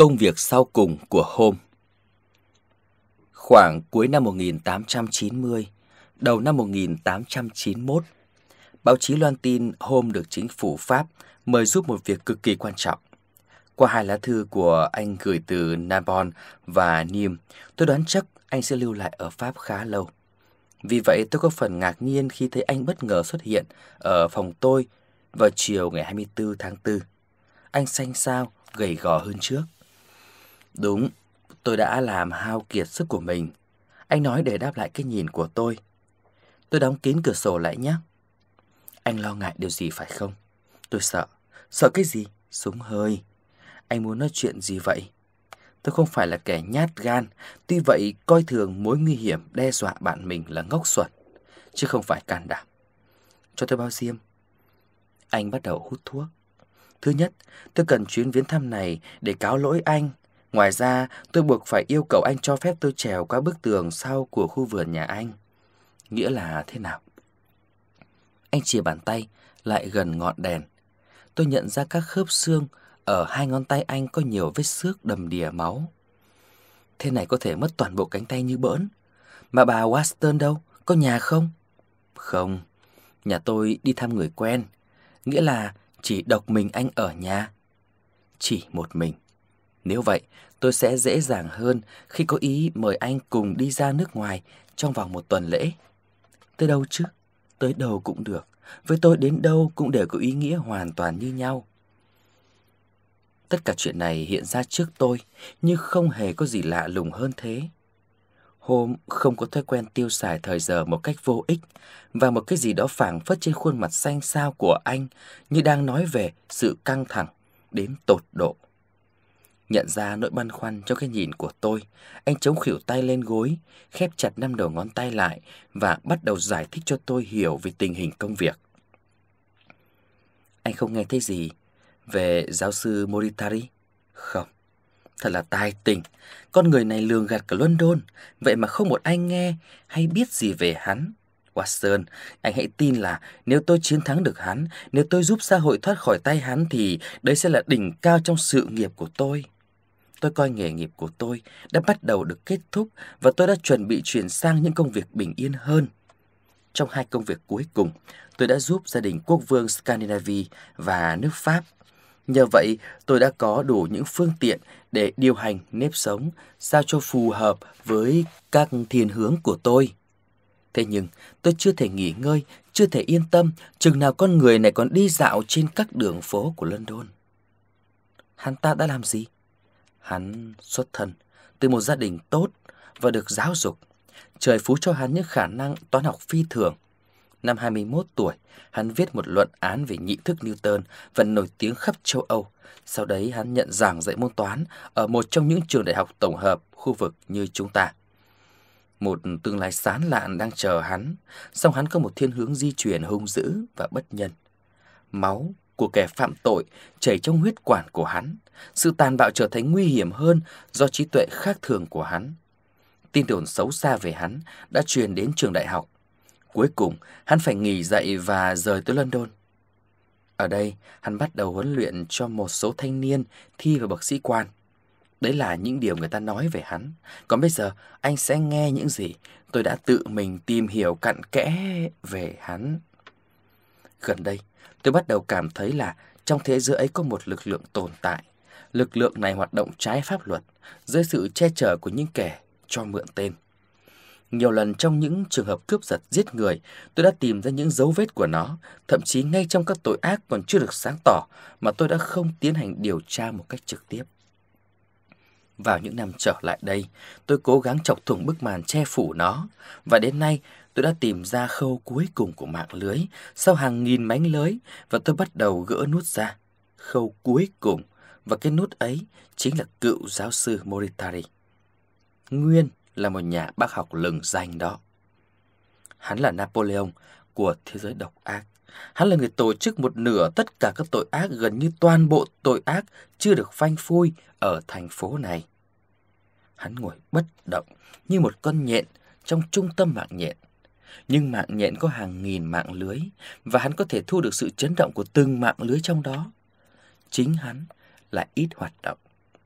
Công việc sau cùng của Holmes. Khoảng cuối năm 1890, đầu năm 1891, báo chí loan tin Holmes được chính phủ Pháp mời giúp một việc cực kỳ quan trọng. Qua 2 lá thư của anh gửi từ Narbonne và Nîmes, tôi đoán chắc anh sẽ lưu lại ở Pháp khá lâu. Vì vậy tôi có phần ngạc nhiên khi thấy anh bất ngờ xuất hiện ở phòng tôi vào chiều ngày 24 tháng 4. Anh xanh xao, gầy gò hơn trước. Đúng, tôi đã làm hao kiệt sức của mình, anh nói để đáp lại cái nhìn của tôi. Tôi đóng kín cửa sổ lại nhé. Anh lo ngại điều gì phải không? Tôi sợ. Sợ cái gì? Súng hơi. Anh muốn nói chuyện gì vậy? Tôi không phải là kẻ nhát gan, tuy vậy coi thường mối nguy hiểm đe dọa bạn mình là ngốc xuẩn, chứ không phải can đảm. Cho tôi bao diêm. Anh bắt đầu hút thuốc. Thứ nhất, tôi cần chuyến viếng thăm này để cáo lỗi anh. Ngoài ra, tôi buộc phải yêu cầu anh cho phép tôi trèo qua bức tường sau của khu vườn nhà anh. Nghĩa là thế nào? Anh chìa bàn tay lại gần ngọn đèn. Tôi nhận ra các khớp xương ở 2 ngón tay anh có nhiều vết xước đầm đìa máu. Thế này có thể mất toàn bộ cánh tay như bỡn. Mà bà Watson đâu? Có nhà không? Không, nhà tôi đi thăm người quen. Nghĩa là chỉ độc mình anh ở nhà. Chỉ một mình. Nếu vậy, tôi sẽ dễ dàng hơn khi có ý mời anh cùng đi ra nước ngoài trong vòng 1 tuần lễ. Tới đâu chứ? Tới đâu cũng được. Với tôi đến đâu cũng đều có ý nghĩa hoàn toàn như nhau. Tất cả chuyện này hiện ra trước tôi, nhưng không hề có gì lạ lùng hơn thế. Holmes không có thói quen tiêu xài thời giờ một cách vô ích, và một cái gì đó phảng phất trên khuôn mặt xanh xao của anh như đang nói về sự căng thẳng đến tột độ. Nhận ra nỗi băn khoăn trong cái nhìn của tôi, anh chống khuỷu tay lên gối, khép chặt 5 đầu ngón tay lại và bắt đầu giải thích cho tôi hiểu về tình hình công việc. Anh không nghe thấy gì về giáo sư Moriarty? Không. Thật là tài tình. Con người này lường gạt cả London, vậy mà không một ai nghe hay biết gì về hắn. Watson, anh hãy tin là nếu tôi chiến thắng được hắn, nếu tôi giúp xã hội thoát khỏi tay hắn thì đấy sẽ là đỉnh cao trong sự nghiệp của tôi. Tôi coi nghề nghiệp của tôi đã bắt đầu được kết thúc và tôi đã chuẩn bị chuyển sang những công việc bình yên hơn. Trong 2 công việc cuối cùng, tôi đã giúp gia đình quốc vương Scandinavia và nước Pháp. Nhờ vậy, tôi đã có đủ những phương tiện để điều hành nếp sống sao cho phù hợp với các thiên hướng của tôi. Thế nhưng, tôi chưa thể nghỉ ngơi, chưa thể yên tâm chừng nào con người này còn đi dạo trên các đường phố của London. Hắn ta đã làm gì? Hắn xuất thân từ một gia đình tốt và được giáo dục. Trời phú cho hắn những khả năng toán học phi thường. Năm 21 tuổi, hắn viết một luận án về nhị thức Newton và nổi tiếng khắp châu Âu. Sau đấy hắn nhận giảng dạy môn toán ở một trong những trường đại học tổng hợp khu vực như chúng ta. Một tương lai sáng lạn đang chờ hắn, song hắn có một thiên hướng di truyền hung dữ và bất nhân. Máu của kẻ phạm tội chảy trong huyết quản của hắn. Sự tàn bạo trở thành nguy hiểm hơn do trí tuệ khác thường của hắn. Tin đồn xấu xa về hắn đã truyền đến trường đại học. Cuối cùng, hắn phải nghỉ dạy và rời tới London. Ở đây, hắn bắt đầu huấn luyện cho một số thanh niên thi vào bậc sĩ quan. Đấy là những điều người ta nói về hắn. Còn bây giờ, anh sẽ nghe những gì tôi đã tự mình tìm hiểu cặn kẽ về hắn. Gần đây, tôi bắt đầu cảm thấy là trong thế giới ấy có một lực lượng tồn tại. Lực lượng này hoạt động trái pháp luật, dưới sự che chở của những kẻ cho mượn tên. Nhiều lần trong những trường hợp cướp giật giết người, tôi đã tìm ra những dấu vết của nó, thậm chí ngay trong các tội ác còn chưa được sáng tỏ mà tôi đã không tiến hành điều tra một cách trực tiếp. Vào những năm trở lại đây, tôi cố gắng chọc thủng bức màn che phủ nó, và đến nay tôi đã tìm ra khâu cuối cùng của mạng lưới sau hàng nghìn mánh lưới, và tôi bắt đầu gỡ nút ra. Khâu cuối cùng, và cái nút ấy chính là cựu giáo sư Moriarty. Nguyên là một nhà bác học lừng danh đó. Hắn là Napoleon của thế giới độc ác. Hắn là người tổ chức một nửa tất cả các tội ác, gần như toàn bộ tội ác chưa được phanh phui ở thành phố này. Hắn ngồi bất động như một con nhện trong trung tâm mạng nhện. Nhưng mạng nhện có hàng nghìn mạng lưới, và hắn có thể thu được sự chấn động của từng mạng lưới trong đó. Chính hắn lại ít hoạt động.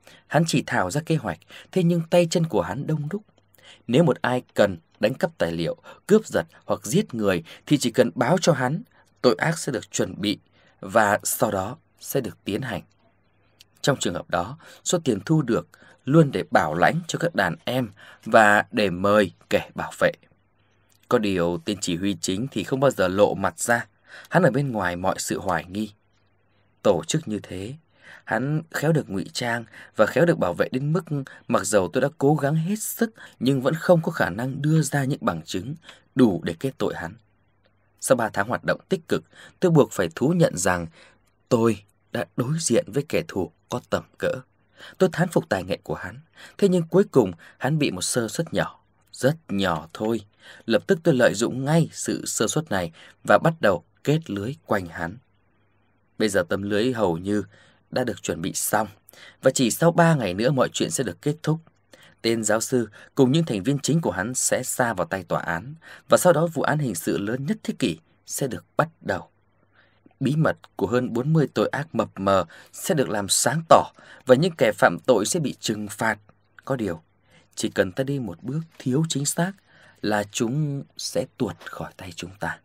Hắn chỉ thảo ra kế hoạch, thế nhưng tay chân của hắn đông đúc. Nếu một ai cần đánh cắp tài liệu, cướp giật hoặc giết người thì chỉ cần báo cho hắn, tội ác sẽ được chuẩn bị và sau đó sẽ được tiến hành. Trong trường hợp đó, số tiền thu được luôn để bảo lãnh cho các đàn em và để mời kẻ bảo vệ. Có điều tên chỉ huy chính thì không bao giờ lộ mặt ra, hắn ở bên ngoài mọi sự hoài nghi. Tổ chức như thế, hắn khéo được ngụy trang và khéo được bảo vệ đến mức mặc dầu tôi đã cố gắng hết sức nhưng vẫn không có khả năng đưa ra những bằng chứng đủ để kết tội hắn. Sau 3 tháng hoạt động tích cực, tôi buộc phải thú nhận rằng tôi đã đối diện với kẻ thù có tầm cỡ. Tôi thán phục tài nghệ của hắn, thế nhưng cuối cùng hắn bị một sơ suất nhỏ, rất nhỏ thôi. Lập tức tôi lợi dụng ngay sự sơ suất này và bắt đầu kết lưới quanh hắn. Bây giờ tấm lưới hầu như đã được chuẩn bị xong và chỉ sau 3 ngày nữa mọi chuyện sẽ được kết thúc. Tên giáo sư cùng những thành viên chính của hắn sẽ sa vào tay tòa án và sau đó vụ án hình sự lớn nhất thế kỷ sẽ được bắt đầu. Bí mật của hơn 40 tội ác mập mờ sẽ được làm sáng tỏ và những kẻ phạm tội sẽ bị trừng phạt. Có điều, chỉ cần ta đi một bước thiếu chính xác là chúng sẽ tuột khỏi tay chúng ta.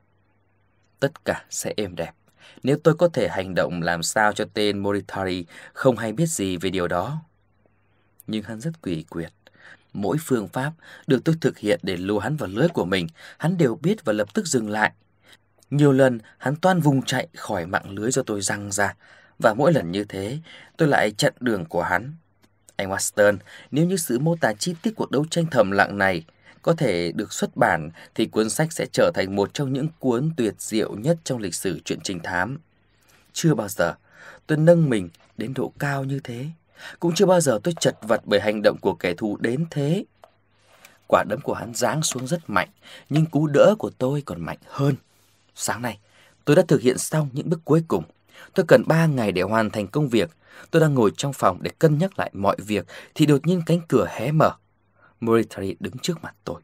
Tất cả sẽ êm đẹp nếu tôi có thể hành động làm sao cho tên Moritari không hay biết gì về điều đó. Nhưng hắn rất quỷ quyệt. Mỗi phương pháp được tôi thực hiện để lùa hắn vào lưới của mình, hắn đều biết và lập tức dừng lại. Nhiều lần hắn toan vùng chạy khỏi mạng lưới do tôi giăng ra, và mỗi lần như thế tôi lại chặn đường của hắn. Anh Watson, nếu như sự mô tả chi tiết cuộc đấu tranh thầm lặng này có thể được xuất bản thì cuốn sách sẽ trở thành một trong những cuốn tuyệt diệu nhất trong lịch sử truyện trinh thám. Chưa bao giờ tôi nâng mình đến độ cao như thế, cũng chưa bao giờ tôi chật vật bởi hành động của kẻ thù đến thế. Quả đấm của hắn giáng xuống rất mạnh, nhưng cú đỡ của tôi còn mạnh hơn. Sáng nay, tôi đã thực hiện xong những bước cuối cùng. Tôi cần 3 ngày để hoàn thành công việc. Tôi đang ngồi trong phòng để cân nhắc lại mọi việc thì đột nhiên cánh cửa hé mở. Moritari đứng trước mặt tôi.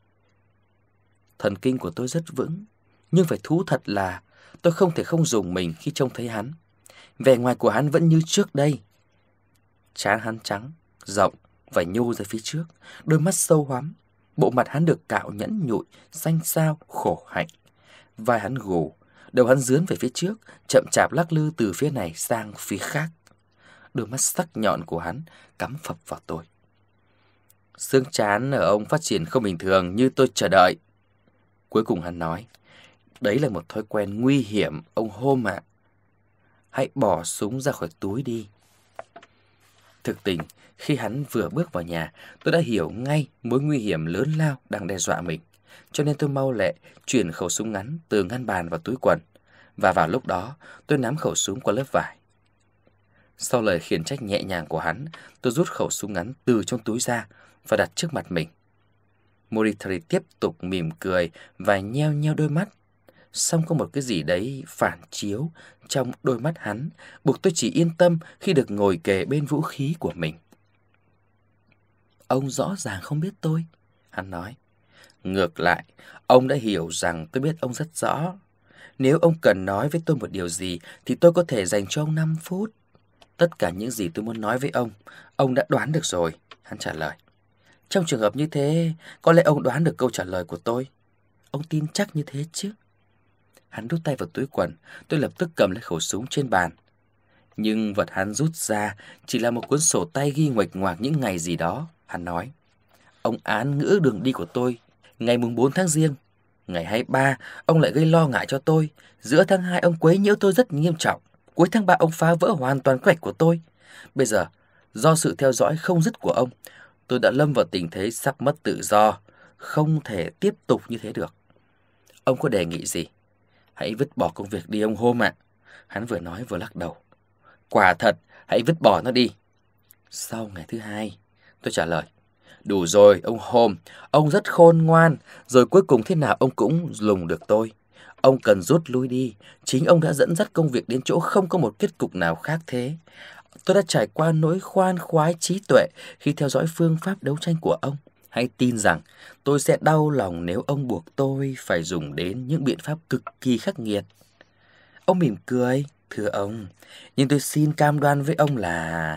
Thần kinh của tôi rất vững, nhưng phải thú thật là tôi không thể không rùng mình khi trông thấy hắn. Vẻ ngoài của hắn vẫn như trước đây. Trán hắn trắng, rộng và nhô ra phía trước, đôi mắt sâu hoắm. Bộ mặt hắn được cạo nhẵn nhụi, xanh xao, khổ hạnh. Vai hắn gù, đầu hắn dướn về phía trước, chậm chạp lắc lư từ phía này sang phía khác. Đôi mắt sắc nhọn của hắn cắm phập vào tôi. Xương trán ở ông phát triển không bình thường như tôi chờ đợi. Cuối cùng hắn nói, đấy là một thói quen nguy hiểm, ông Holmes ạ. Hãy bỏ súng ra khỏi túi đi. Thực tình, khi hắn vừa bước vào nhà, tôi đã hiểu ngay mối nguy hiểm lớn lao đang đe dọa mình. Cho nên tôi mau lẹ chuyển khẩu súng ngắn từ ngăn bàn vào túi quần. Và vào lúc đó, tôi nắm khẩu súng qua lớp vải. Sau lời khiển trách nhẹ nhàng của hắn, tôi rút khẩu súng ngắn từ trong túi ra và đặt trước mặt mình. Moritari tiếp tục mỉm cười và nheo nheo đôi mắt. Song có một cái gì đấy phản chiếu trong đôi mắt hắn, buộc tôi chỉ yên tâm khi được ngồi kề bên vũ khí của mình. Ông rõ ràng không biết tôi, hắn nói. Ngược lại, ông đã hiểu rằng tôi biết ông rất rõ. Nếu ông cần nói với tôi một điều gì thì tôi có thể dành cho ông 5 phút. Tất cả những gì tôi muốn nói với ông đã đoán được rồi, hắn trả lời. Trong trường hợp như thế, có lẽ ông đoán được câu trả lời của tôi. Ông tin chắc như thế chứ? Hắn đút tay vào túi quần, tôi lập tức cầm lấy khẩu súng trên bàn. Nhưng vật hắn rút ra chỉ là một cuốn sổ tay ghi nguệch ngoạc những ngày gì đó, hắn nói. Ông án ngữ đường đi của tôi. Ngày mùng 4 tháng Giêng, ngày 23, ông lại gây lo ngại cho tôi. Giữa tháng 2, ông quấy nhiễu tôi rất nghiêm trọng. Cuối tháng 3, ông phá vỡ hoàn toàn kế hoạch của tôi. Bây giờ, do sự theo dõi không dứt của ông, tôi đã lâm vào tình thế sắp mất tự do. Không thể tiếp tục như thế được. Ông có đề nghị gì? Hãy vứt bỏ công việc đi ông Holmes ạ. Hắn vừa nói vừa lắc đầu. Quả thật, hãy vứt bỏ nó đi. Sau ngày thứ 2, tôi trả lời. Đủ rồi, ông Holmes, ông rất khôn ngoan, rồi cuối cùng thế nào ông cũng lùng được tôi. Ông cần rút lui đi, chính ông đã dẫn dắt công việc đến chỗ không có một kết cục nào khác thế. Tôi đã trải qua nỗi khoan khoái trí tuệ khi theo dõi phương pháp đấu tranh của ông. Hãy tin rằng tôi sẽ đau lòng nếu ông buộc tôi phải dùng đến những biện pháp cực kỳ khắc nghiệt. Ông mỉm cười, thưa ông, nhưng tôi xin cam đoan với ông là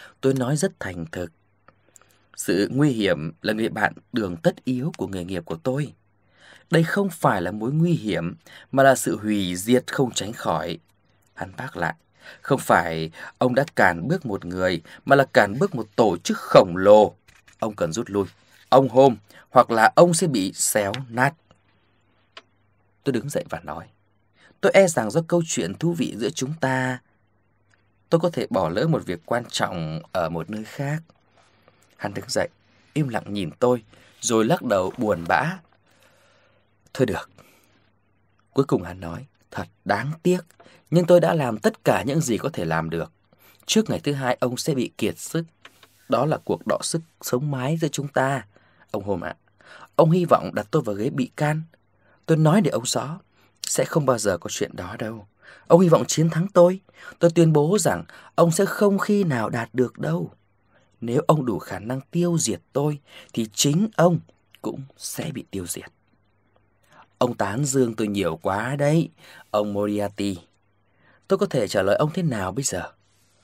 Tôi nói rất thành thực. Sự nguy hiểm là người bạn đường tất yếu của nghề nghiệp của tôi. Đây không phải là mối nguy hiểm, mà là sự hủy diệt không tránh khỏi. Hắn bác lại, không phải ông đã cản bước một người, mà là cản bước một tổ chức khổng lồ. Ông cần rút lui. Ông Holmes, hoặc là ông sẽ bị xéo nát. Tôi đứng dậy và nói, tôi e rằng do câu chuyện thú vị giữa chúng ta, tôi có thể bỏ lỡ một việc quan trọng ở một nơi khác. Hắn đứng dậy, im lặng nhìn tôi, rồi lắc đầu buồn bã. Thôi được. Cuối cùng hắn nói, thật đáng tiếc, nhưng tôi đã làm tất cả những gì có thể làm được. Trước ngày thứ hai ông sẽ bị kiệt sức. Đó là cuộc đọ sức sống mái giữa chúng ta. Ông Holmes ạ, ông hy vọng đặt tôi vào ghế bị can. Tôi nói để ông rõ, sẽ không bao giờ có chuyện đó đâu. Ông hy vọng chiến thắng tôi. Tôi tuyên bố rằng ông sẽ không khi nào đạt được đâu. Nếu ông đủ khả năng tiêu diệt tôi, thì chính ông cũng sẽ bị tiêu diệt. Ông tán dương tôi nhiều quá đấy, ông Moriarty. Tôi có thể trả lời ông thế nào bây giờ?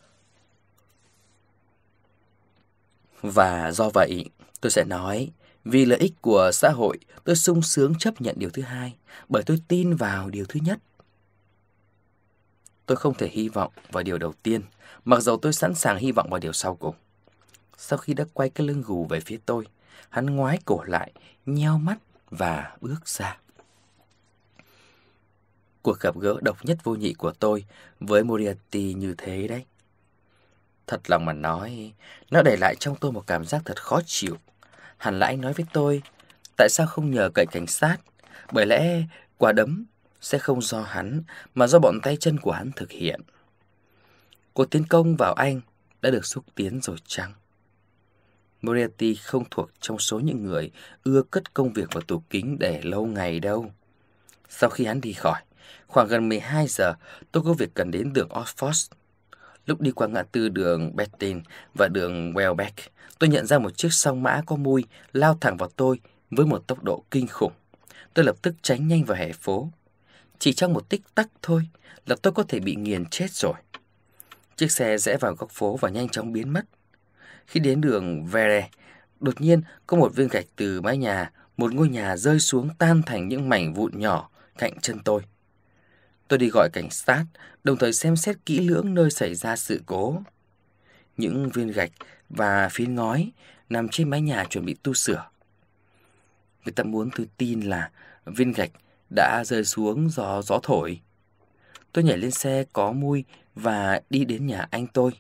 Và do vậy, tôi sẽ nói, vì lợi ích của xã hội, tôi sung sướng chấp nhận điều thứ hai, bởi tôi tin vào điều thứ nhất. Tôi không thể hy vọng vào điều đầu tiên, mặc dầu tôi sẵn sàng hy vọng vào điều sau cùng. Sau khi đã quay cái lưng gù về phía tôi, hắn ngoái cổ lại, nheo mắt và bước ra. Cuộc gặp gỡ độc nhất vô nhị của tôi với Moriarty như thế đấy. Thật lòng mà nói, nó để lại trong tôi một cảm giác thật khó chịu. Hẳn là anh nói với tôi, tại sao không nhờ cậy cảnh sát? Bởi lẽ quả đấm sẽ không do hắn, mà do bọn tay chân của hắn thực hiện. Cuộc tiến công vào anh đã được xúc tiến rồi chăng? Moriarty không thuộc trong số những người ưa cất công việc vào tủ kính để lâu ngày đâu. Sau khi hắn đi khỏi, khoảng gần 12 giờ, tôi có việc cần đến đường Oxford. Lúc đi qua ngã tư đường Bettin và đường Welbeck, tôi nhận ra một chiếc song mã có mui lao thẳng vào tôi với một tốc độ kinh khủng. Tôi lập tức tránh nhanh vào hè phố. Chỉ trong một tích tắc thôi là tôi có thể bị nghiền chết rồi. Chiếc xe rẽ vào góc phố và nhanh chóng biến mất. Khi đến đường Vere, đột nhiên có một viên gạch từ mái nhà, một ngôi nhà rơi xuống tan thành những mảnh vụn nhỏ cạnh chân tôi. Tôi đi gọi cảnh sát, đồng thời xem xét kỹ lưỡng nơi xảy ra sự cố. Những viên gạch và phiến ngói nằm trên mái nhà chuẩn bị tu sửa. Người ta muốn tôi tin là viên gạch đã rơi xuống do gió thổi. Tôi nhảy lên xe có mui và đi đến nhà anh tôi.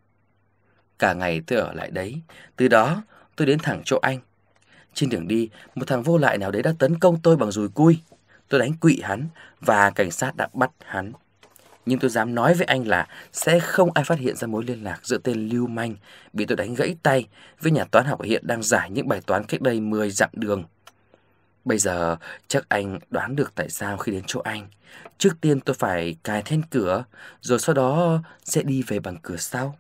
Cả ngày tôi ở lại đấy. Từ đó tôi đến thẳng chỗ anh. Trên đường đi, một thằng vô lại nào đấy đã tấn công tôi bằng dùi cui. Tôi đánh quỵ hắn và cảnh sát đã bắt hắn. Nhưng tôi dám nói với anh là sẽ không ai phát hiện ra mối liên lạc giữa tên lưu manh bị tôi đánh gãy tay với nhà toán học hiện đang giải những bài toán cách đây 10 dặm đường. Bây giờ chắc anh đoán được tại sao khi đến chỗ anh, trước tiên tôi phải cài then cửa, rồi sau đó sẽ đi về bằng cửa sau.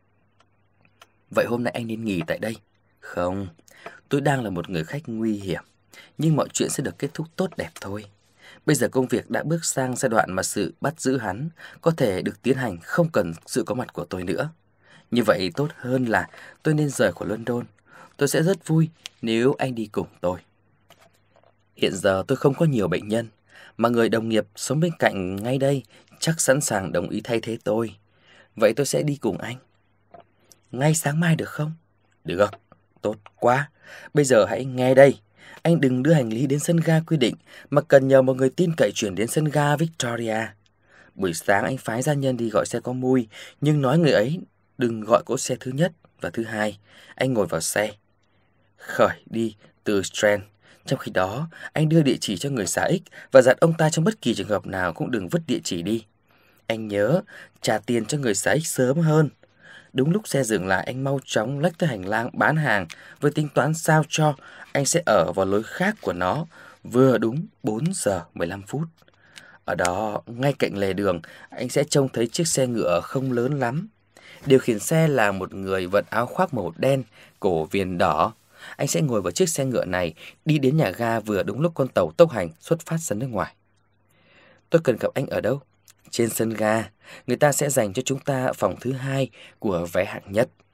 Vậy hôm nay anh nên nghỉ tại đây? Không, tôi đang là một người khách nguy hiểm, nhưng mọi chuyện sẽ được kết thúc tốt đẹp thôi. Bây giờ công việc đã bước sang giai đoạn mà sự bắt giữ hắn có thể được tiến hành không cần sự có mặt của tôi nữa. Như vậy tốt hơn là tôi nên rời khỏi London. Tôi sẽ rất vui nếu anh đi cùng tôi. Hiện giờ tôi không có nhiều bệnh nhân, mà người đồng nghiệp sống bên cạnh ngay đây chắc sẵn sàng đồng ý thay thế tôi. Vậy tôi sẽ đi cùng anh. Ngay sáng mai được không? Được, tốt quá. Bây giờ hãy nghe đây. Anh đừng đưa hành lý đến sân ga quy định, mà cần nhờ một người tin cậy chuyển đến sân ga Victoria. Buổi sáng anh phái gia nhân đi gọi xe có mui, nhưng nói người ấy đừng gọi cỗ xe thứ nhất và thứ hai. Anh ngồi vào xe, khởi đi từ Strand. Trong khi đó, anh đưa địa chỉ cho người xã X và dặn ông ta trong bất kỳ trường hợp nào cũng đừng vứt địa chỉ đi. Anh nhớ trả tiền cho người xã X sớm hơn. Đúng lúc xe dừng lại, anh mau chóng lách tới hành lang bán hàng với tính toán sao cho anh sẽ ở vào lối khác của nó vừa đúng 4 giờ 15 phút. Ở đó, ngay cạnh lề đường, anh sẽ trông thấy chiếc xe ngựa không lớn lắm. Điều khiển xe là một người vận áo khoác màu đen, cổ viền đỏ. Anh sẽ ngồi vào chiếc xe ngựa này, đi đến nhà ga vừa đúng lúc con tàu tốc hành xuất phát ra nước ngoài. Tôi cần gặp anh ở đâu? Trên sân ga, người ta sẽ dành cho chúng ta phòng thứ hai của vé hạng nhất.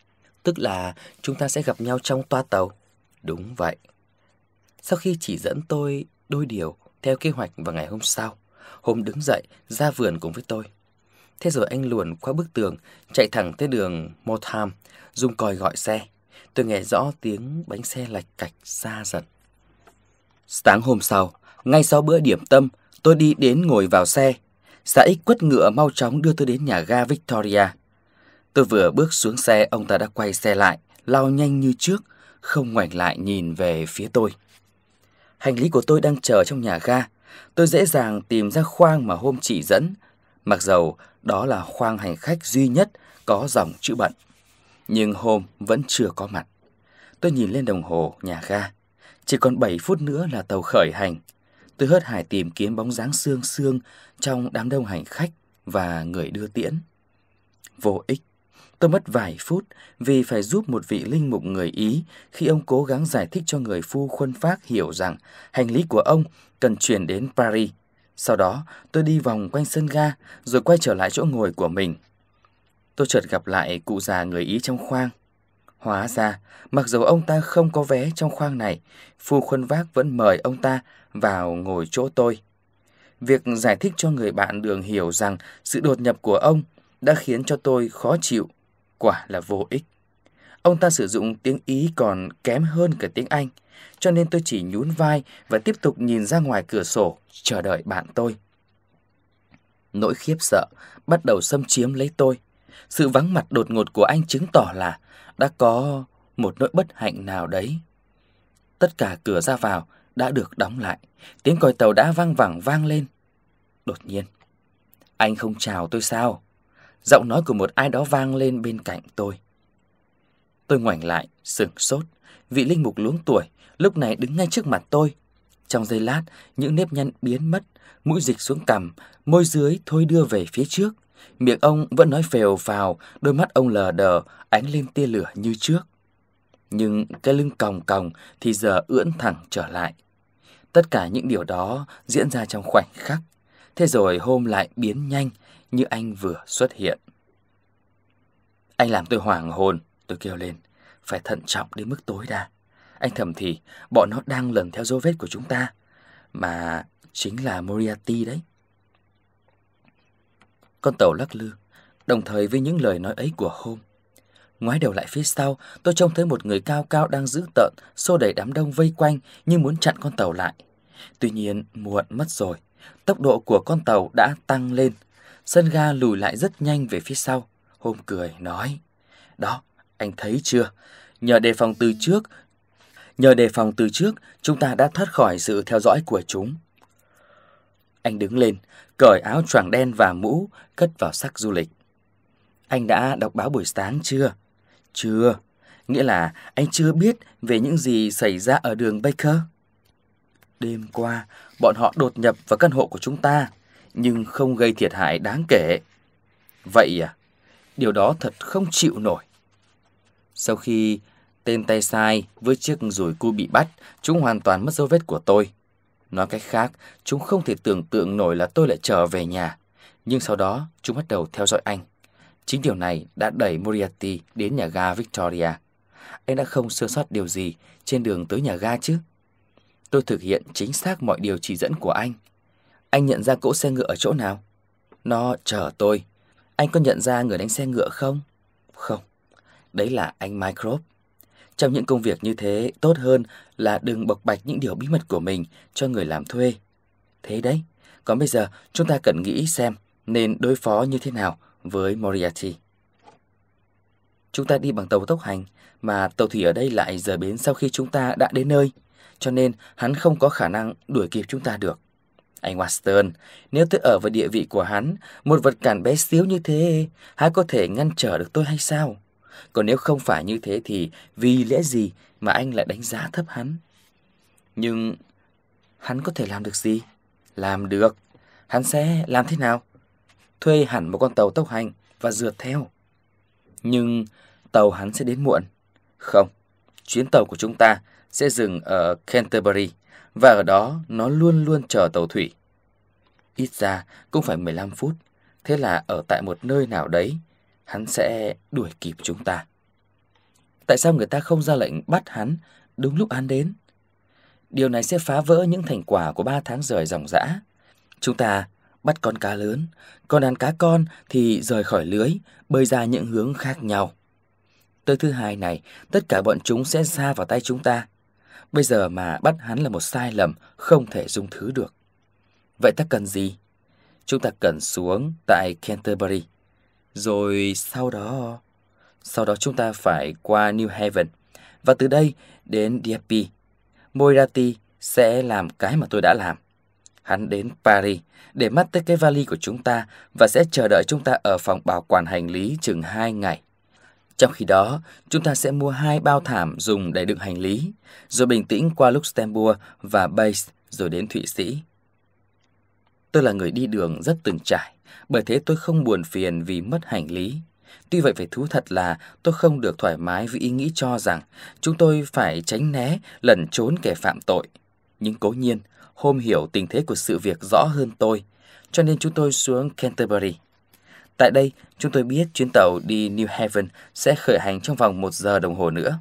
Tức là chúng ta sẽ gặp nhau trong toa tàu. Đúng vậy. Sau khi chỉ dẫn tôi đôi điều theo kế hoạch vào ngày hôm sau, Hôm đứng dậy ra vườn cùng với tôi. Thế rồi anh luồn qua bức tường, chạy thẳng tới đường Motham, dùng còi gọi xe. Tôi nghe rõ tiếng bánh xe lạch cạch xa dần. Sáng hôm sau, ngay sau bữa điểm tâm, tôi đi đến ngồi vào xe. Xã X quất ngựa mau chóng đưa tôi đến nhà ga Victoria. Tôi vừa bước xuống xe, ông ta đã quay xe lại, lao nhanh như trước, không ngoảnh lại nhìn về phía tôi. Hành lý của tôi đang chờ trong nhà ga. Tôi dễ dàng tìm ra khoang mà hôm chỉ dẫn, mặc dầu đó là khoang hành khách duy nhất có dòng chữ bận. Nhưng hôm vẫn chưa có mặt. Tôi nhìn lên đồng hồ nhà ga. Chỉ còn 7 phút nữa là tàu khởi hành. Tôi hớt hải tìm kiếm bóng dáng sương sương trong đám đông hành khách và người đưa tiễn. Vô ích. Tôi mất vài phút vì phải giúp một vị linh mục người Ý khi ông cố gắng giải thích cho người phu khuân phác hiểu rằng hành lý của ông cần chuyển đến Paris. Sau đó tôi đi vòng quanh sân ga rồi quay trở lại chỗ ngồi của mình. Tôi chợt gặp lại cụ già người Ý trong khoang. Hóa ra, mặc dù ông ta không có vé trong khoang này, phu khuân vác vẫn mời ông ta vào ngồi chỗ tôi. Việc giải thích cho người bạn đường hiểu rằng sự đột nhập của ông đã khiến cho tôi khó chịu, quả là vô ích. Ông ta sử dụng tiếng Ý còn kém hơn cả tiếng Anh, cho nên tôi chỉ nhún vai và tiếp tục nhìn ra ngoài cửa sổ, chờ đợi bạn tôi. Nỗi khiếp sợ bắt đầu xâm chiếm lấy tôi. Sự vắng mặt đột ngột của anh chứng tỏ là đã có một nỗi bất hạnh nào đấy. Tất cả cửa ra vào đã được đóng lại, tiếng còi tàu đã vang lên. Đột nhiên, anh không chào tôi sao? Giọng nói của một ai đó vang lên bên cạnh tôi. Tôi ngoảnh lại, sửng sốt. Vị linh mục luống tuổi lúc này đứng ngay trước mặt tôi. Trong giây lát, những nếp nhăn biến mất, mũi dịch xuống cằm, môi dưới thôi đưa về phía trước. Miệng ông vẫn nói phèo phào, đôi mắt ông lờ đờ, ánh lên tia lửa như trước. Nhưng cái lưng còng còng thì giờ ưỡn thẳng trở lại. Tất cả những điều đó diễn ra trong khoảnh khắc. Thế rồi hôm lại biến nhanh như anh vừa xuất hiện. Anh làm tôi hoảng hồn, tôi kêu lên. Phải thận trọng đến mức tối đa. Anh thầm thì, bọn nó đang lần theo dấu vết của chúng ta. Mà chính là Moriarty đấy. Con tàu lắc lư, đồng thời với những lời nói ấy của hôm. Ngoái đầu lại phía sau, tôi trông thấy một người cao cao đang dữ tợn, xô đẩy đám đông vây quanh như muốn chặn con tàu lại. Tuy nhiên, muộn mất rồi. Tốc độ của con tàu đã tăng lên. Sân ga lùi lại rất nhanh về phía sau. Hôm cười, nói. Đó, anh thấy chưa? Nhờ đề phòng từ trước, chúng ta đã thoát khỏi sự theo dõi của chúng. Anh đứng lên, cởi áo choàng đen và mũ, cất vào sắc du lịch. Anh đã đọc báo buổi sáng chưa? Chưa. Nghĩa là anh chưa biết về những gì xảy ra ở đường Baker. Đêm qua, bọn họ đột nhập vào căn hộ của chúng ta, nhưng không gây thiệt hại đáng kể. Vậy à? Điều đó thật không chịu nổi. Sau khi tên tay sai với chiếc dùi cui bị bắt, chúng hoàn toàn mất dấu vết của tôi. Nói cách khác, chúng không thể tưởng tượng nổi là tôi lại trở về nhà. Nhưng sau đó, chúng bắt đầu theo dõi anh. Chính điều này đã đẩy Moriarty đến nhà ga Victoria. Anh đã không sơ sót điều gì trên đường tới nhà ga chứ? Tôi thực hiện chính xác mọi điều chỉ dẫn của anh. Anh nhận ra cỗ xe ngựa ở chỗ nào? Nó chở tôi. Anh có nhận ra người đánh xe ngựa không? Không. Đấy là anh Mycroft. Trong những công việc như thế, tốt hơn là đừng bộc bạch những điều bí mật của mình cho người làm thuê. Thế đấy. Còn bây giờ chúng ta cần nghĩ xem nên đối phó như thế nào với Moriarty. Chúng ta đi bằng tàu tốc hành, mà tàu thủy ở đây lại rời bến sau khi chúng ta đã đến nơi, cho nên hắn không có khả năng đuổi kịp chúng ta được. Anh Watson, nếu tôi ở vào địa vị của hắn, một vật cản bé xíu như thế, hắn có thể ngăn trở được tôi hay sao? Còn nếu không phải như thế thì vì lẽ gì mà anh lại đánh giá thấp hắn? Nhưng hắn có thể làm được gì? Làm được. Hắn sẽ làm thế nào? Thuê hẳn một con tàu tốc hành và rượt theo. Nhưng tàu hắn sẽ đến muộn. Không, chuyến tàu của chúng ta sẽ dừng ở Canterbury, và ở đó nó luôn luôn chờ tàu thủy. Ít ra cũng phải 15 phút. Thế là ở tại một nơi nào đấy, hắn sẽ đuổi kịp chúng ta. Tại sao người ta không ra lệnh bắt hắn đúng lúc hắn đến? Điều này sẽ phá vỡ những thành quả của 3 tháng rời ròng rã. Chúng ta bắt con cá lớn, còn đàn cá con thì rời khỏi lưới, bơi ra những hướng khác nhau. Tới thứ hai này, tất cả bọn chúng sẽ sa vào tay chúng ta. Bây giờ mà bắt hắn là một sai lầm, không thể dung thứ được. Vậy ta cần gì? Chúng ta cần xuống tại Canterbury. Rồi sau đó chúng ta phải qua New Haven. Và từ đây đến Dieppe. Moriarty sẽ làm cái mà tôi đã làm. Hắn đến Paris để mắt tới cái vali của chúng ta và sẽ chờ đợi chúng ta ở phòng bảo quản hành lý chừng 2 ngày. Trong khi đó, chúng ta sẽ mua 2 bao thảm dùng để đựng hành lý, rồi bình tĩnh qua Luxembourg và Base rồi đến Thụy Sĩ. Tôi là người đi đường rất từng trải, bởi thế tôi không buồn phiền vì mất hành lý. Tuy vậy phải thú thật là tôi không được thoải mái vì ý nghĩ cho rằng chúng tôi phải tránh né, lẩn trốn kẻ phạm tội. Nhưng cố nhiên, Holmes hiểu tình thế của sự việc rõ hơn tôi, cho nên chúng tôi xuống Canterbury. Tại đây, chúng tôi biết chuyến tàu đi New Haven sẽ khởi hành trong vòng 1 giờ đồng hồ nữa.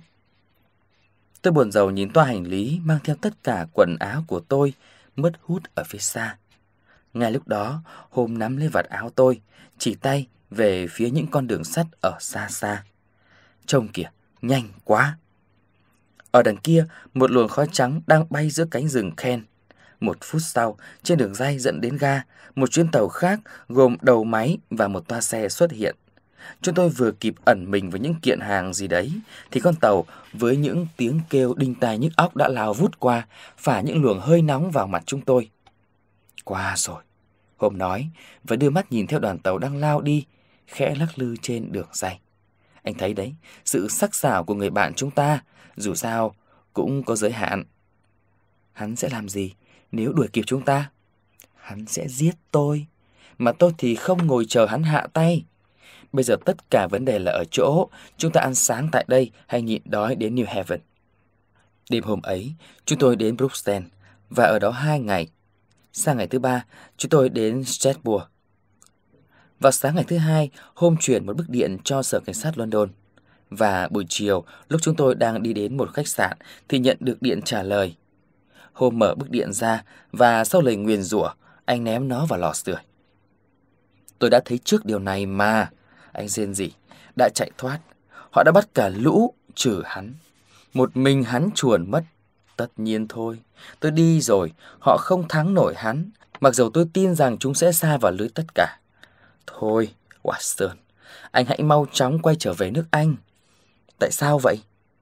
Tôi buồn rầu nhìn toa hành lý mang theo tất cả quần áo của tôi mất hút ở phía xa. Ngay lúc đó, Holmes nắm lấy vạt áo tôi, chỉ tay về phía những con đường sắt ở xa xa. Trông kìa, nhanh quá! Ở đằng kia, một luồng khói trắng đang bay giữa cánh rừng Kent. 1 phút sau, trên đường ray dẫn đến ga, một chuyến tàu khác gồm đầu máy và một toa xe xuất hiện. Chúng tôi vừa kịp ẩn mình với những kiện hàng gì đấy, thì con tàu với những tiếng kêu đinh tai nhức óc đã lao vút qua, phả những luồng hơi nóng vào mặt chúng tôi. Qua rồi, Holmes nói, và đưa mắt nhìn theo đoàn tàu đang lao đi, khẽ lắc lư trên đường ray. Anh thấy đấy, sự sắc sảo của người bạn chúng ta, dù sao, cũng có giới hạn. Hắn sẽ làm gì nếu đuổi kịp chúng ta? Hắn sẽ giết tôi, mà tôi thì không ngồi chờ hắn hạ tay. Bây giờ tất cả vấn đề là ở chỗ chúng ta ăn sáng tại đây hay nhịn đói đến New Haven. Đêm hôm ấy, chúng tôi đến Brooksend và ở đó 2 ngày. Sang ngày thứ 3, chúng tôi đến Strasbourg. Vào sáng ngày thứ 2, Holmes chuyển một bức điện cho Sở Cảnh sát London. Và buổi chiều, lúc chúng tôi đang đi đến một khách sạn thì nhận được điện trả lời. Holmes mở bức điện ra và sau lời nguyền rủa, anh ném nó vào lò sưởi. Tôi đã thấy trước điều này mà, anh rên rỉ, đã chạy thoát. Họ đã bắt cả lũ, trừ hắn. Một mình hắn chuồn mất. Tất nhiên thôi, tôi đi rồi, họ không thắng nổi hắn, mặc dầu tôi tin rằng chúng sẽ sa vào lưới tất cả. Thôi, Watson, anh hãy mau chóng quay trở về nước Anh. Tại sao vậy?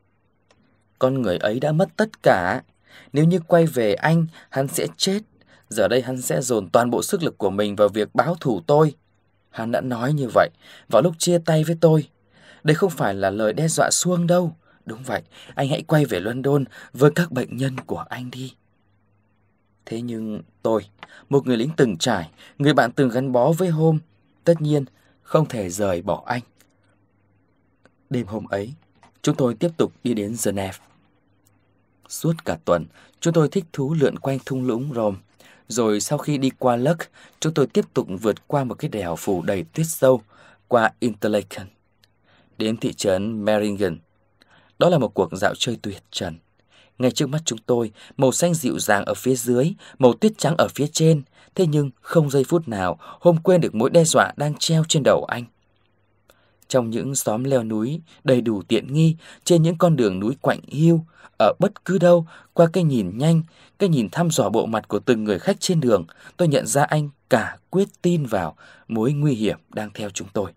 Con người ấy đã mất tất cả. Nếu như quay về Anh, hắn sẽ chết. Giờ đây hắn sẽ dồn toàn bộ sức lực của mình vào việc báo thù tôi. Hắn đã nói như vậy vào lúc chia tay với tôi. Đây không phải là lời đe dọa suông đâu. Đúng vậy, anh hãy quay về London với các bệnh nhân của anh đi. Thế nhưng tôi, một người lính từng trải, người bạn từng gắn bó với Holmes, tất nhiên không thể rời bỏ anh. Đêm hôm ấy, chúng tôi tiếp tục đi đến Geneva. Suốt cả tuần, chúng tôi thích thú lượn quanh thung lũng Rome. Rồi sau khi đi qua Luck, chúng tôi tiếp tục vượt qua một cái đèo phủ đầy tuyết sâu, qua Interlaken, đến thị trấn Meiringen. Đó là một cuộc dạo chơi tuyệt trần. Ngay trước mắt chúng tôi, màu xanh dịu dàng ở phía dưới, màu tuyết trắng ở phía trên. Thế nhưng không giây phút nào Holmes quên được mối đe dọa đang treo trên đầu anh. Trong những xóm leo núi đầy đủ tiện nghi, trên những con đường núi quạnh hiu, ở bất cứ đâu, qua cái nhìn nhanh, cái nhìn thăm dò bộ mặt của từng người khách trên đường, tôi nhận ra anh cả quyết tin vào mối nguy hiểm đang theo chúng tôi.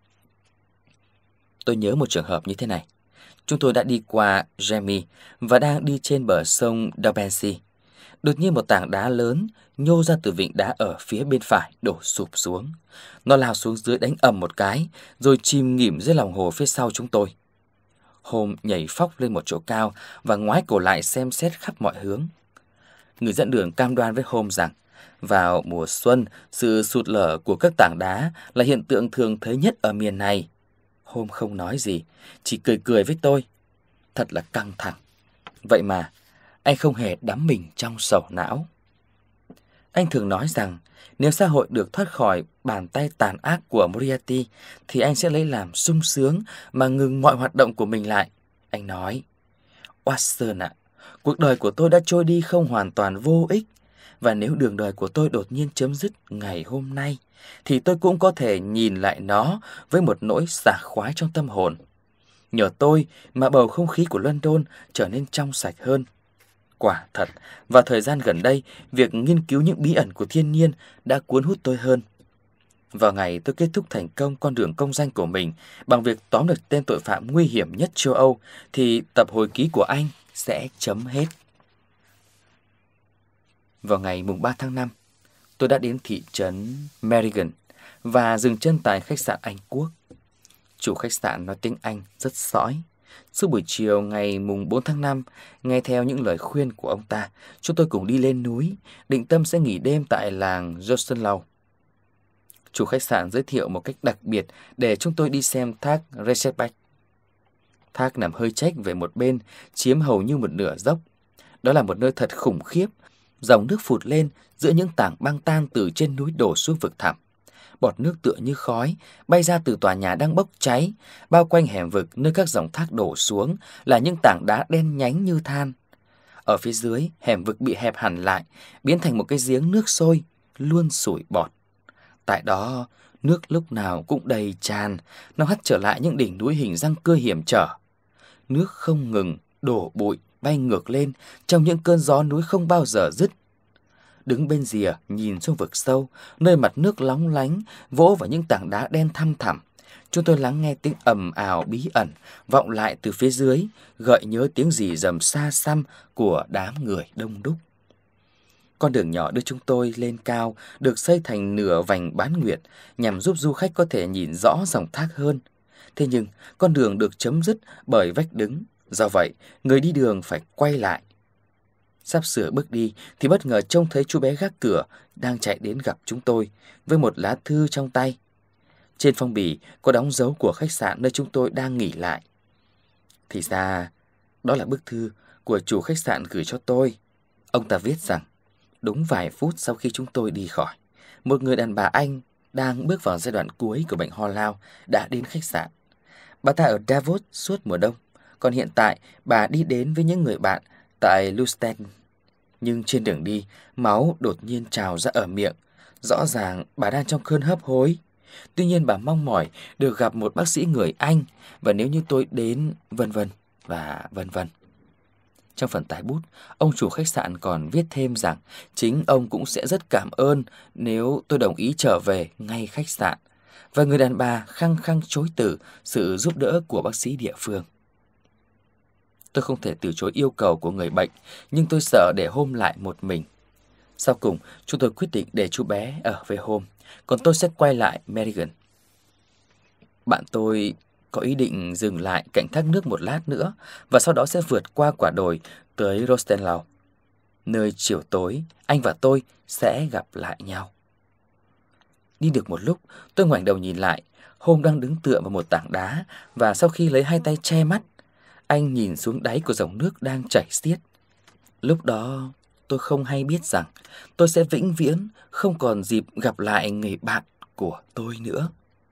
Tôi nhớ một trường hợp như thế này. Chúng tôi đã đi qua Gemmi và đang đi trên bờ sông Delancey. Đột nhiên một tảng đá lớn nhô ra từ vịnh đá ở phía bên phải đổ sụp xuống. Nó lao xuống dưới đánh ầm một cái, rồi chìm nghỉm dưới lòng hồ phía sau chúng tôi. Holmes nhảy phóc lên một chỗ cao và ngoái cổ lại xem xét khắp mọi hướng. Người dẫn đường cam đoan với Holmes rằng vào mùa xuân, sự sụt lở của các tảng đá là hiện tượng thường thấy nhất ở miền này. Holmes không nói gì, chỉ cười cười với tôi. Thật là căng thẳng. Vậy mà, anh không hề đắm mình trong sầu não. Anh thường nói rằng nếu xã hội được thoát khỏi bàn tay tàn ác của Moriarty thì anh sẽ lấy làm sung sướng mà ngừng mọi hoạt động của mình lại. Anh nói: Watson ạ, cuộc đời của tôi đã trôi đi không hoàn toàn vô ích. Và nếu đường đời của tôi đột nhiên chấm dứt ngày hôm nay, thì tôi cũng có thể nhìn lại nó với một nỗi sảng khoái trong tâm hồn. Nhờ tôi mà bầu không khí của London trở nên trong sạch hơn. Quả thật, vào thời gian gần đây, việc nghiên cứu những bí ẩn của thiên nhiên đã cuốn hút tôi hơn. Vào ngày tôi kết thúc thành công con đường công danh của mình bằng việc tóm được tên tội phạm nguy hiểm nhất châu Âu, thì tập hồi ký của anh sẽ chấm hết. Vào ngày mùng 3 tháng 5, tôi đã đến thị trấn Merrigan và dừng chân tại khách sạn Anh Quốc. Chủ khách sạn nói tiếng Anh rất sõi. Suốt buổi chiều ngày mùng 4 tháng 5, nghe theo những lời khuyên của ông ta, chúng tôi cùng đi lên núi, định tâm sẽ nghỉ đêm tại làng Johnson. Chủ khách sạn giới thiệu một cách đặc biệt để chúng tôi đi xem thác Reichenbach. Thác nằm hơi chếch về một bên, chiếm hầu như một nửa dốc. Đó là một nơi thật khủng khiếp. Dòng nước phụt lên giữa những tảng băng tan từ trên núi đổ xuống vực thẳm. Bọt nước tựa như khói bay ra từ tòa nhà đang bốc cháy. Bao quanh hẻm vực nơi các dòng thác đổ xuống là những tảng đá đen nhánh như than. Ở phía dưới, hẻm vực bị hẹp hẳn lại, biến thành một cái giếng nước sôi luôn sủi bọt. Tại đó, nước lúc nào cũng đầy tràn, nó hắt trở lại những đỉnh núi hình răng cưa hiểm trở. Nước không ngừng đổ bụi bay ngược lên trong những cơn gió núi không bao giờ dứt. Đứng bên rìa nhìn xuống vực sâu, nơi mặt nước lóng lánh vỗ vào những tảng đá đen thăm thẳm, chúng tôi lắng nghe tiếng ầm ào bí ẩn vọng lại từ phía dưới, gợi nhớ tiếng rì rầm xa xăm của đám người đông đúc. Con đường nhỏ đưa chúng tôi lên cao được xây thành nửa vành bán nguyệt nhằm giúp du khách có thể nhìn rõ dòng thác hơn. Thế nhưng con đường được chấm dứt bởi vách đứng, do vậy người đi đường phải quay lại. Sắp sửa bước đi thì bất ngờ trông thấy chú bé gác cửa đang chạy đến gặp chúng tôi với một lá thư trong tay. Trên phong bì có đóng dấu của khách sạn nơi chúng tôi đang nghỉ lại. Thì ra đó là bức thư của chủ khách sạn gửi cho tôi. Ông ta viết rằng đúng vài phút sau khi chúng tôi đi khỏi, một người đàn bà Anh đang bước vào giai đoạn cuối của bệnh ho lao đã đến khách sạn. Bà ta ở Davos suốt mùa đông, còn hiện tại bà đi đến với những người bạn tại Lusten. Nhưng trên đường đi, máu đột nhiên trào ra ở miệng. Rõ ràng bà đang trong cơn hấp hối. Tuy nhiên bà mong mỏi được gặp một bác sĩ người Anh, và nếu như tôi đến vân vân và vân vân. Trong phần tái bút, ông chủ khách sạn còn viết thêm rằng chính ông cũng sẽ rất cảm ơn nếu tôi đồng ý trở về ngay khách sạn. Và người đàn bà khăng khăng chối từ sự giúp đỡ của bác sĩ địa phương. Tôi không thể từ chối yêu cầu của người bệnh, nhưng tôi sợ để Hôm lại một mình. Sau cùng, chúng tôi quyết định để chú bé ở với Hôm, còn tôi sẽ quay lại Merrigan. Bạn tôi có ý định dừng lại cạnh thác nước một lát nữa và sau đó sẽ vượt qua quả đồi tới Rostenlau, nơi chiều tối anh và tôi sẽ gặp lại nhau. Đi được một lúc, tôi ngoảnh đầu nhìn lại. Hôm đang đứng tựa vào một tảng đá và sau khi lấy hai tay che mắt, anh nhìn xuống đáy của dòng nước đang chảy xiết. Lúc đó tôi không hay biết rằng tôi sẽ vĩnh viễn không còn dịp gặp lại người bạn của tôi nữa.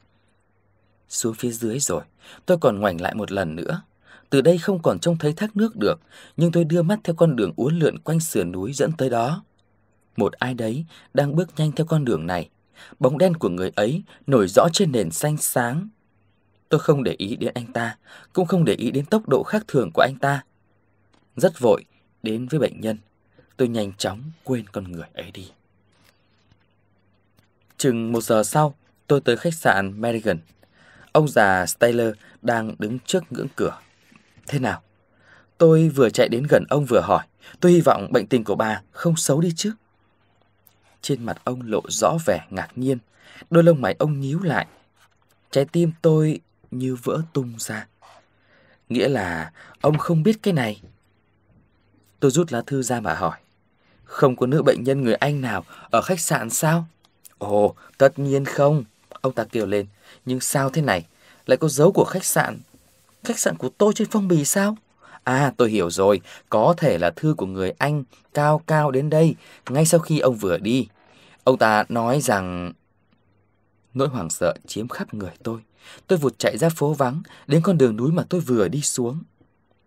Xuống phía dưới rồi, tôi còn ngoảnh lại một lần nữa. Từ đây không còn trông thấy thác nước được, nhưng tôi đưa mắt theo con đường uốn lượn quanh sườn núi dẫn tới đó. Một ai đấy đang bước nhanh theo con đường này. Bóng đen của người ấy nổi rõ trên nền xanh sáng. Tôi không để ý đến anh ta, cũng không để ý đến tốc độ khác thường của anh ta. Rất vội đến với bệnh nhân, tôi nhanh chóng quên con người ấy đi. Chừng 1 giờ sau, tôi tới khách sạn Merrigan. Ông già Steyler đang đứng trước ngưỡng cửa. Thế nào? Tôi vừa chạy đến gần ông vừa hỏi. Tôi hy vọng bệnh tình của bà không xấu đi chứ. Trên mặt ông lộ rõ vẻ ngạc nhiên. Đôi lông mày ông nhíu lại. Trái tim tôi như vỡ tung ra. Nghĩa là ông không biết cái này. Tôi rút lá thư ra mà hỏi. Không có nữ bệnh nhân người Anh nào ở khách sạn sao? Ồ, tất nhiên không. Ông ta kêu lên. Nhưng sao thế này? Lại có dấu của khách sạn? Khách sạn của tôi trên phong bì sao? À, tôi hiểu rồi. Có thể là thư của người Anh cao cao đến đây ngay sau khi ông vừa đi. Ông ta nói rằng... Nỗi hoảng sợ chiếm khắp người tôi. Tôi vụt chạy ra phố vắng, đến con đường núi mà tôi vừa đi xuống.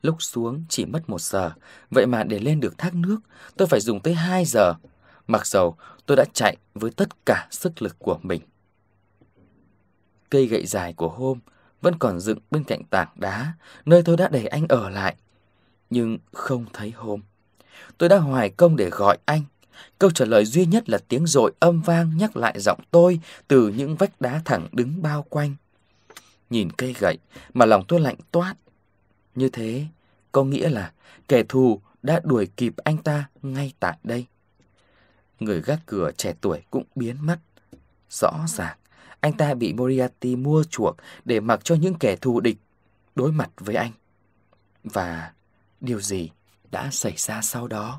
Lúc xuống chỉ mất 1 giờ, vậy mà để lên được thác nước, tôi phải dùng tới 2 giờ, mặc dầu tôi đã chạy với tất cả sức lực của mình. Cây gậy dài của Hôm vẫn còn dựng bên cạnh tảng đá, nơi tôi đã để anh ở lại, nhưng không thấy Hôm. Tôi đã hoài công để gọi anh. Câu trả lời duy nhất là tiếng dội âm vang nhắc lại giọng tôi từ những vách đá thẳng đứng bao quanh. Nhìn cây gậy mà lòng tôi lạnh toát. Như thế có nghĩa là kẻ thù đã đuổi kịp anh ta ngay tại đây. Người gác cửa trẻ tuổi cũng biến mất. Rõ ràng anh ta bị Moriarty mua chuộc để mặc cho những kẻ thù địch đối mặt với anh. Và điều gì đã xảy ra sau đó?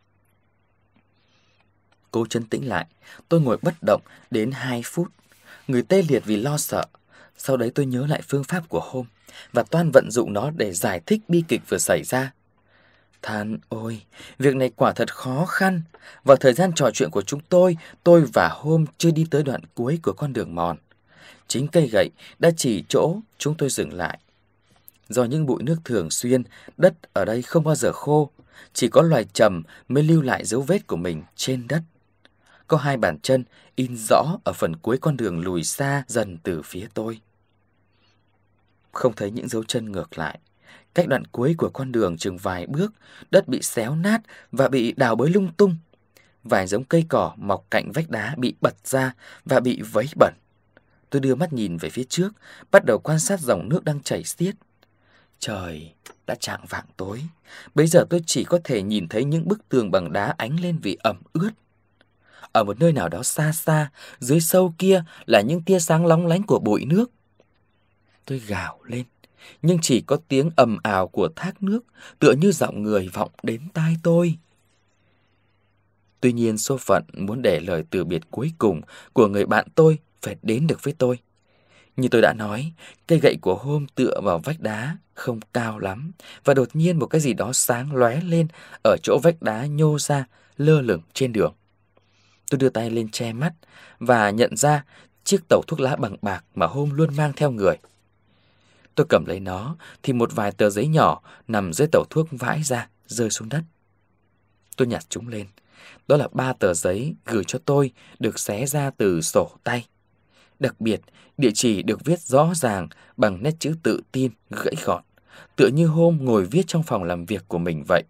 Cố trấn tĩnh lại, tôi ngồi bất động đến 2 phút, người tê liệt vì lo sợ. Sau đấy tôi nhớ lại phương pháp của Hôm và toan vận dụng nó để giải thích bi kịch vừa xảy ra. Than ôi, việc này quả thật khó khăn. Vào thời gian trò chuyện của chúng tôi và Hôm chưa đi tới đoạn cuối của con đường mòn. Chính cây gậy đã chỉ chỗ chúng tôi dừng lại. Do những bụi nước thường xuyên, đất ở đây không bao giờ khô, chỉ có loài trầm mới lưu lại dấu vết của mình trên đất. Có 2 bàn chân in rõ ở phần cuối con đường lùi xa dần từ phía tôi. Không thấy những dấu chân ngược lại. Cách đoạn cuối của con đường chừng vài bước, đất bị xéo nát và bị đào bới lung tung. Vài giống cây cỏ mọc cạnh vách đá bị bật ra và bị vấy bẩn. Tôi đưa mắt nhìn về phía trước, bắt đầu quan sát dòng nước đang chảy xiết. Trời đã chạng vạng tối. Bây giờ tôi chỉ có thể nhìn thấy những bức tường bằng đá ánh lên vì ẩm ướt. Ở một nơi nào đó xa xa, dưới sâu kia là những tia sáng lóng lánh của bụi nước. Tôi gào lên, nhưng chỉ có tiếng ầm ào của thác nước, tựa như giọng người vọng đến tai tôi. Tuy nhiên số phận muốn để lời từ biệt cuối cùng của người bạn tôi phải đến được với tôi. Như tôi đã nói, cây gậy của Hôm tựa vào vách đá, không cao lắm, và đột nhiên một cái gì đó sáng lóe lên ở chỗ vách đá nhô ra, lơ lửng trên đường. Tôi đưa tay lên che mắt và nhận ra chiếc tẩu thuốc lá bằng bạc mà Hôm luôn mang theo người. Tôi cầm lấy nó thì một vài tờ giấy nhỏ nằm dưới tẩu thuốc vãi ra, rơi xuống đất. Tôi nhặt chúng lên. Đó là 3 tờ giấy gửi cho tôi, được xé ra từ sổ tay. Đặc biệt, địa chỉ được viết rõ ràng bằng nét chữ tự tin, gãy gọn, tựa như Hôm ngồi viết trong phòng làm việc của mình vậy.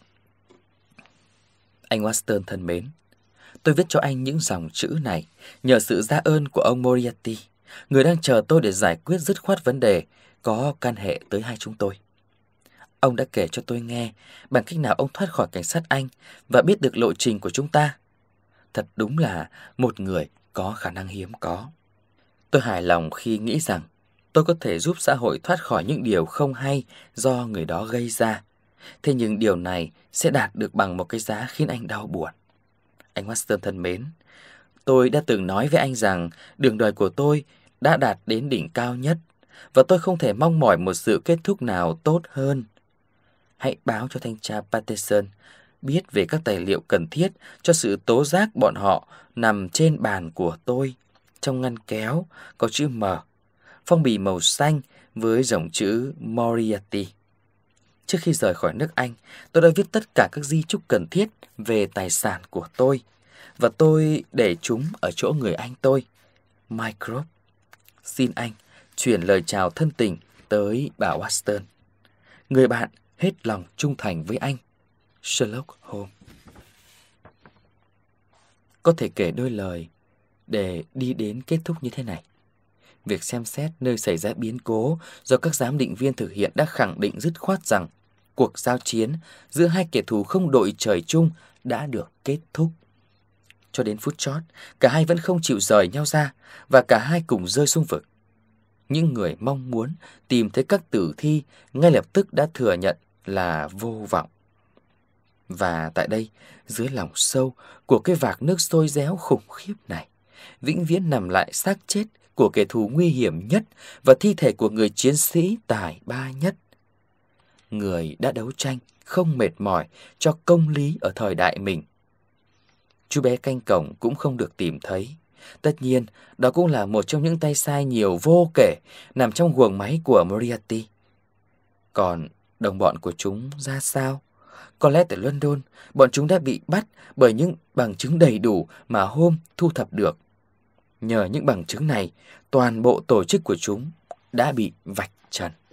Anh Watson thân mến, tôi viết cho anh những dòng chữ này nhờ sự ra ơn của ông Moriarty, người đang chờ tôi để giải quyết dứt khoát vấn đề có can hệ tới hai chúng tôi. Ông đã kể cho tôi nghe bằng cách nào ông thoát khỏi cảnh sát Anh và biết được lộ trình của chúng ta. Thật đúng là một người có khả năng hiếm có. Tôi hài lòng khi nghĩ rằng tôi có thể giúp xã hội thoát khỏi những điều không hay do người đó gây ra. Thế nhưng điều này sẽ đạt được bằng một cái giá khiến anh đau buồn. Anh Watson thân mến, tôi đã từng nói với anh rằng đường đời của tôi đã đạt đến đỉnh cao nhất và tôi không thể mong mỏi một sự kết thúc nào tốt hơn. Hãy báo cho thanh tra Patterson biết về các tài liệu cần thiết cho sự tố giác bọn họ nằm trên bàn của tôi. Trong ngăn kéo có chữ M, phong bì màu xanh với dòng chữ Moriarty. Trước khi rời khỏi nước Anh, tôi đã viết tất cả các di chúc cần thiết về tài sản của tôi, và tôi để chúng ở chỗ người anh tôi, Mycroft. Xin anh chuyển lời chào thân tình tới bà Watson. Người bạn hết lòng trung thành với anh, Sherlock Holmes. Có thể kể đôi lời để đi đến kết thúc như thế này. Việc xem xét nơi xảy ra biến cố do các giám định viên thực hiện đã khẳng định dứt khoát rằng cuộc giao chiến giữa hai kẻ thù không đội trời chung đã được kết thúc. Cho đến phút chót, cả hai vẫn không chịu rời nhau ra và cả hai cùng rơi xuống vực. Những người mong muốn tìm thấy các tử thi ngay lập tức đã thừa nhận là vô vọng. Và tại đây, dưới lòng sâu của cái vạc nước sôi réo khủng khiếp này, vĩnh viễn nằm lại xác chết của kẻ thù nguy hiểm nhất và thi thể của người chiến sĩ tài ba nhất. Người đã đấu tranh không mệt mỏi cho công lý ở thời đại mình. Chú bé canh cổng cũng không được tìm thấy. Tất nhiên, đó cũng là một trong những tay sai nhiều vô kể nằm trong guồng máy của Moriarty. Còn đồng bọn của chúng ra sao? Có lẽ tại London, bọn chúng đã bị bắt bởi những bằng chứng đầy đủ mà Holmes thu thập được. Nhờ những bằng chứng này, toàn bộ tổ chức của chúng đã bị vạch trần.